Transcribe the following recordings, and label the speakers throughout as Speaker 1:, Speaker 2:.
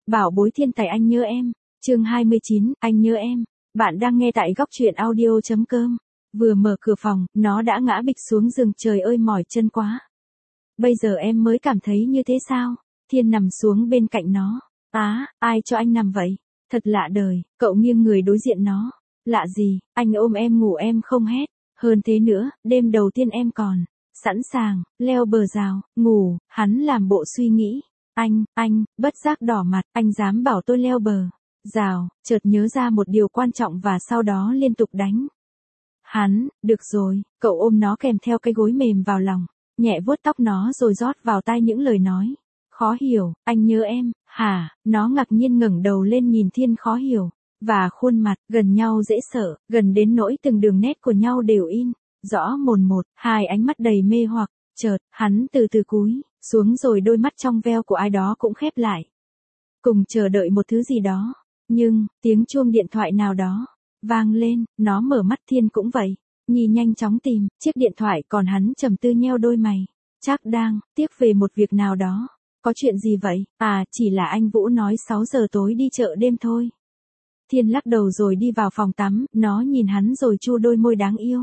Speaker 1: Bảo bối thiên tài anh nhớ em. Chương 29, anh nhớ em. Bạn đang nghe tại góc truyện audio.com. Vừa mở cửa phòng, nó đã ngã bịch xuống giường, trời ơi mỏi chân quá. Bây giờ em mới cảm thấy như thế sao? Thiên nằm xuống bên cạnh nó. Ai cho anh nằm vậy? Thật lạ đời, cậu nghiêng người đối diện nó. Lạ gì, anh ôm em ngủ em không hét. Hơn thế nữa, đêm đầu tiên em còn sẵn sàng, leo bờ rào, ngủ, hắn làm bộ suy nghĩ. Anh, bất giác đỏ mặt, anh dám bảo tôi leo bờ rào, chợt nhớ ra một điều quan trọng và sau đó liên tục đánh. Hắn, được rồi, cậu ôm nó kèm theo cái gối mềm vào lòng, nhẹ vuốt tóc nó rồi rót vào tai những lời nói. Khó hiểu, anh nhớ em, hả? Nó ngạc nhiên ngẩng đầu lên nhìn Thiên khó hiểu. Và khuôn mặt, gần nhau dễ sợ, gần đến nỗi từng đường nét của nhau đều in rõ mồn một, hai ánh mắt đầy mê hoặc. Chợt, hắn từ từ cúi xuống rồi đôi mắt trong veo của ai đó cũng khép lại. Cùng chờ đợi một thứ gì đó. Nhưng, tiếng chuông điện thoại nào đó vang lên, nó mở mắt, Thiên cũng vậy. Nhi nhanh chóng tìm chiếc điện thoại, còn hắn trầm tư nheo đôi mày. Chắc đang tiếc về một việc nào đó. Có chuyện gì vậy? Chỉ là anh Vũ nói 6 giờ tối đi chợ đêm thôi. Thiên lắc đầu rồi đi vào phòng tắm, nó nhìn hắn rồi chu đôi môi đáng yêu.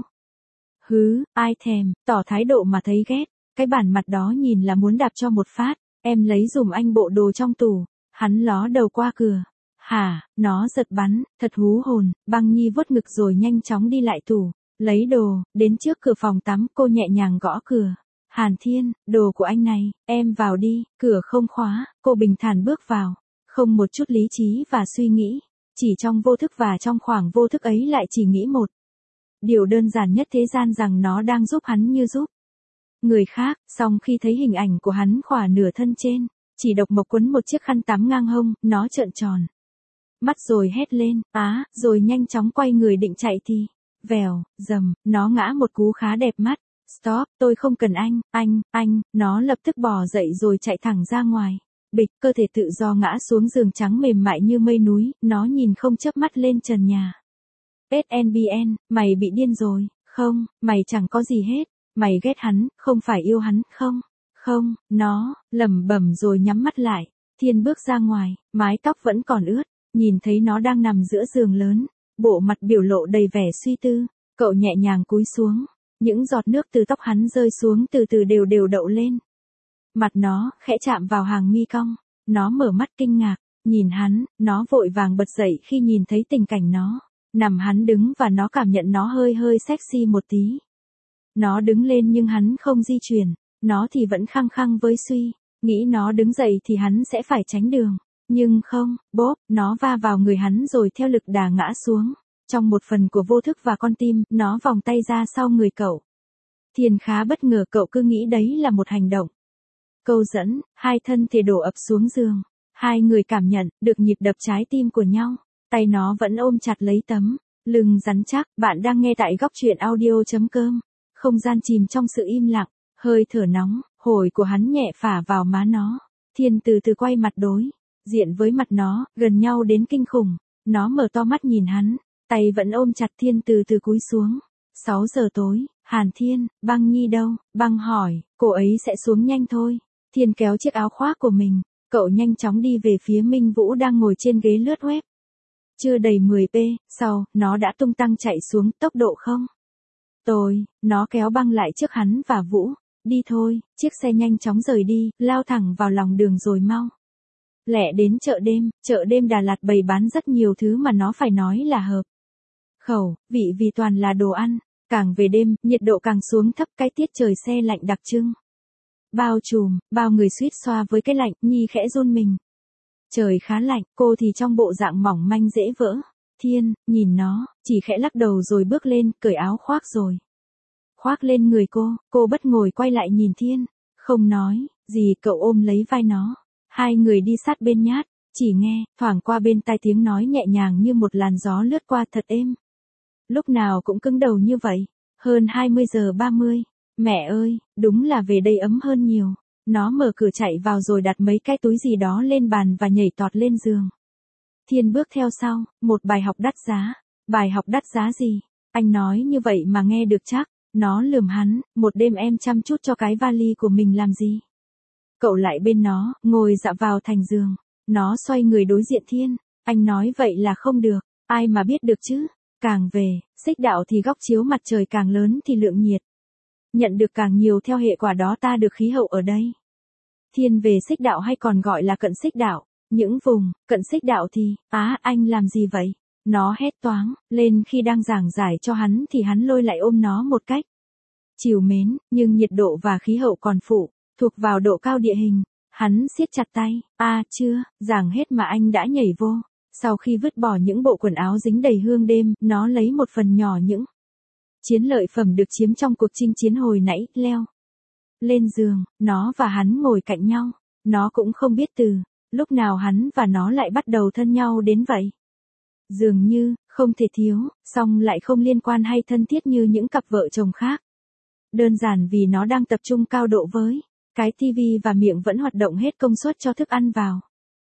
Speaker 1: Ai thèm, tỏ thái độ mà thấy ghét. Cái bản mặt đó nhìn là muốn đạp cho một phát. Em lấy dùm anh bộ đồ trong tủ. Hắn ló đầu qua cửa. Hả? Nó giật bắn, thật hú hồn. Băng Nhi vuốt ngực rồi nhanh chóng đi lại tủ, lấy đồ, đến trước cửa phòng tắm, cô nhẹ nhàng gõ cửa. Hàn Thiên, đồ của anh này, em vào đi. Cửa không khóa, cô bình thản bước vào. Không một chút lý trí và suy nghĩ. Chỉ trong vô thức, và trong khoảng vô thức ấy lại chỉ nghĩ một điều đơn giản nhất thế gian, rằng nó đang giúp hắn như giúp người khác. Song khi thấy hình ảnh của hắn khỏa nửa thân trên, chỉ độc mộc quấn một chiếc khăn tắm ngang hông, nó trợn tròn mắt rồi hét lên, rồi nhanh chóng quay người định chạy thì, vèo, dầm, nó ngã một cú khá đẹp mắt. Stop, tôi không cần anh, nó lập tức bò dậy rồi chạy thẳng ra ngoài. Bịch, cơ thể tự do ngã xuống giường trắng mềm mại như mây núi, nó nhìn không chớp mắt lên trần nhà. SNBN, mày bị điên rồi, không, mày chẳng có gì hết, mày ghét hắn, không phải yêu hắn, không, nó lẩm bẩm rồi nhắm mắt lại. Thiên bước ra ngoài, mái tóc vẫn còn ướt, nhìn thấy nó đang nằm giữa giường lớn, bộ mặt biểu lộ đầy vẻ suy tư, cậu nhẹ nhàng cúi xuống, những giọt nước từ tóc hắn rơi xuống từ từ đều đậu lên. Mặt nó khẽ chạm vào hàng mi cong, nó mở mắt kinh ngạc, nhìn hắn, nó vội vàng bật dậy khi nhìn thấy tình cảnh nó nằm hắn đứng, và nó cảm nhận nó hơi sexy một tí. Nó đứng lên nhưng hắn không di chuyển, nó thì vẫn khăng khăng với suy nghĩ nó đứng dậy thì hắn sẽ phải tránh đường. Nhưng không, bốp, nó va vào người hắn rồi theo lực đà ngã xuống. Trong một phần của vô thức và con tim, nó vòng tay ra sau người cậu. Thiên khá bất ngờ, cậu cứ nghĩ đấy là một hành động câu dẫn. Hai thân thể đổ ập xuống giường. Hai người cảm nhận được nhịp đập trái tim của nhau. Tay nó vẫn ôm chặt lấy tấm lưng rắn chắc. Bạn đang nghe tại góc truyện audio.com. Không gian chìm trong sự im lặng, hơi thở nóng, hổi của hắn nhẹ phả vào má nó. Thiên từ từ quay mặt đối diện với mặt nó, gần nhau đến kinh khủng. Nó mở to mắt nhìn hắn, tay vẫn ôm chặt. Thiên từ từ cúi xuống. 6 giờ tối, Hàn Thiên, Băng Nhi đâu? Băng hỏi, cô ấy sẽ xuống nhanh thôi. Thiên kéo chiếc áo khoác của mình, cậu nhanh chóng đi về phía Minh Vũ đang ngồi trên ghế lướt web. Chưa đầy 10p, sau, nó đã tung tăng chạy xuống, tốc độ không nó kéo Băng lại trước hắn và Vũ. Đi thôi, chiếc xe nhanh chóng rời đi, lao thẳng vào lòng đường rồi mau lẹ đến chợ đêm Đà Lạt bày bán rất nhiều thứ mà nó phải nói là hợp khẩu vị, vì toàn là đồ ăn. Càng về đêm, nhiệt độ càng xuống thấp, cái tiết trời se lạnh đặc trưng bao trùm, bao người suýt xoa với cái lạnh. Nhi khẽ run mình. Trời khá lạnh, cô thì trong bộ dạng mỏng manh dễ vỡ. Thiên, nhìn nó, chỉ khẽ lắc đầu rồi bước lên, cởi áo khoác rồi khoác lên người cô bất ngồi quay lại nhìn Thiên, không nói gì, cậu ôm lấy vai nó. Hai người đi sát bên nhát, chỉ nghe thoảng qua bên tai tiếng nói nhẹ nhàng như một làn gió lướt qua, thật êm. Lúc nào cũng cứng đầu như vậy. Hơn 20:30. Mẹ ơi, đúng là về đây ấm hơn nhiều. Nó mở cửa chạy vào rồi đặt mấy cái túi gì đó lên bàn và nhảy tọt lên giường. Thiên bước theo sau. Một bài học đắt giá. Bài học đắt giá gì? Anh nói như vậy mà nghe được chắc. Nó lườm hắn. Một đêm em chăm chút cho cái vali của mình làm gì? Cậu lại bên nó, ngồi dựa vào thành giường. Nó xoay người đối diện Thiên. Anh nói vậy là không được, ai mà biết được chứ. Càng về, xích đạo thì góc chiếu mặt trời càng lớn thì lượng nhiệt. Nhận được càng nhiều theo hệ quả đó ta được khí hậu ở đây. Thiên về xích đạo hay còn gọi là cận xích đạo. Những vùng, cận xích đạo thì, anh làm gì vậy? Nó hét toáng, lên khi đang giảng giải cho hắn thì hắn lôi lại ôm nó một cách trìu mến, nhưng nhiệt độ và khí hậu còn phụ, thuộc vào độ cao địa hình. Hắn siết chặt tay, chưa, giảng hết mà anh đã nhảy vô. Sau khi vứt bỏ những bộ quần áo dính đầy hương đêm, nó lấy một phần nhỏ những chiến lợi phẩm được chiếm trong cuộc chinh chiến hồi nãy, leo lên giường, nó và hắn ngồi cạnh nhau. Nó cũng không biết từ lúc nào hắn và nó lại bắt đầu thân nhau đến vậy. Dường như, không thể thiếu, song lại không liên quan hay thân thiết như những cặp vợ chồng khác. Đơn giản vì nó đang tập trung cao độ với cái tivi và miệng vẫn hoạt động hết công suất cho thức ăn vào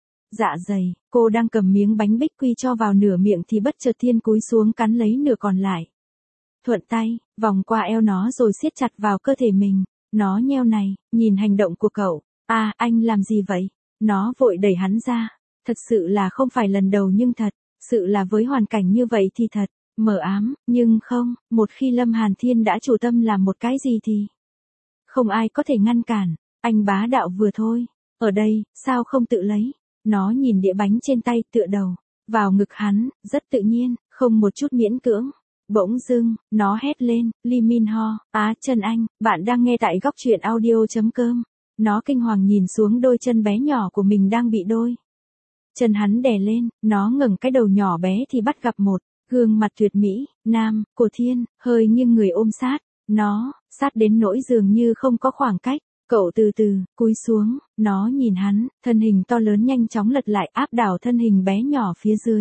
Speaker 1: dạ dày. Cô đang cầm miếng bánh bích quy cho vào nửa miệng thì bất chợt Thiên cúi xuống cắn lấy nửa còn lại. Thuận tay, vòng qua eo nó rồi siết chặt vào cơ thể mình. Nó nheo này, nhìn hành động của cậu. Anh làm gì vậy? Nó vội đẩy hắn ra. Thật sự là không phải lần đầu nhưng thật sự là với hoàn cảnh như vậy thì thật mờ ám, nhưng không, một khi Lâm Hàn Thiên đã chủ tâm làm một cái gì thì không ai có thể ngăn cản. Anh bá đạo vừa thôi. Ở đây, sao không tự lấy? Nó nhìn đĩa bánh trên tay tựa đầu vào ngực hắn, rất tự nhiên, không một chút miễn cưỡng. Bỗng dưng, nó hét lên, Lee Min Ho, chân anh, bạn đang nghe tại góc truyện audio.com. Nó kinh hoàng nhìn xuống đôi chân bé nhỏ của mình đang bị đôi chân hắn đè lên. Nó ngẩng cái đầu nhỏ bé thì bắt gặp một gương mặt tuyệt mỹ, nam, của Thiên, hơi nghiêng người ôm sát. Nó, sát đến nỗi dường như không có khoảng cách. Cậu từ từ, cúi xuống, nó nhìn hắn, thân hình to lớn nhanh chóng lật lại áp đảo thân hình bé nhỏ phía dưới.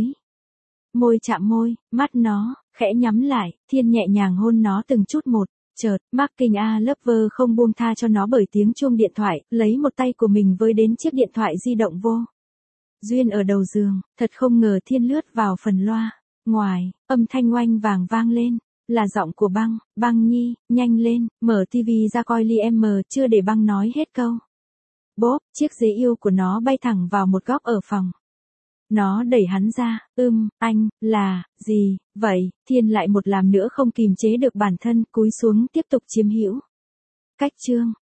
Speaker 1: Môi chạm môi, mắt nó, khẽ nhắm lại, Thiên nhẹ nhàng hôn nó từng chút một. Chợt, Marking A Lover không buông tha cho nó bởi tiếng chuông điện thoại, lấy một tay của mình với đến chiếc điện thoại di động vô duyên ở đầu giường. Thật không ngờ Thiên lướt vào phần loa ngoài, âm thanh oanh vàng vang lên. Là giọng của Băng. Băng nhi, nhanh lên, mở tivi ra coi Liam. Chưa để Băng nói hết câu. Bốp, chiếc ghế yêu của nó bay thẳng vào một góc ở phòng. Nó đẩy hắn ra. Anh, là, gì, vậy? Thiên lại một làm nữa không kìm chế được bản thân, cúi xuống tiếp tục chiếm hữu. Cách chương.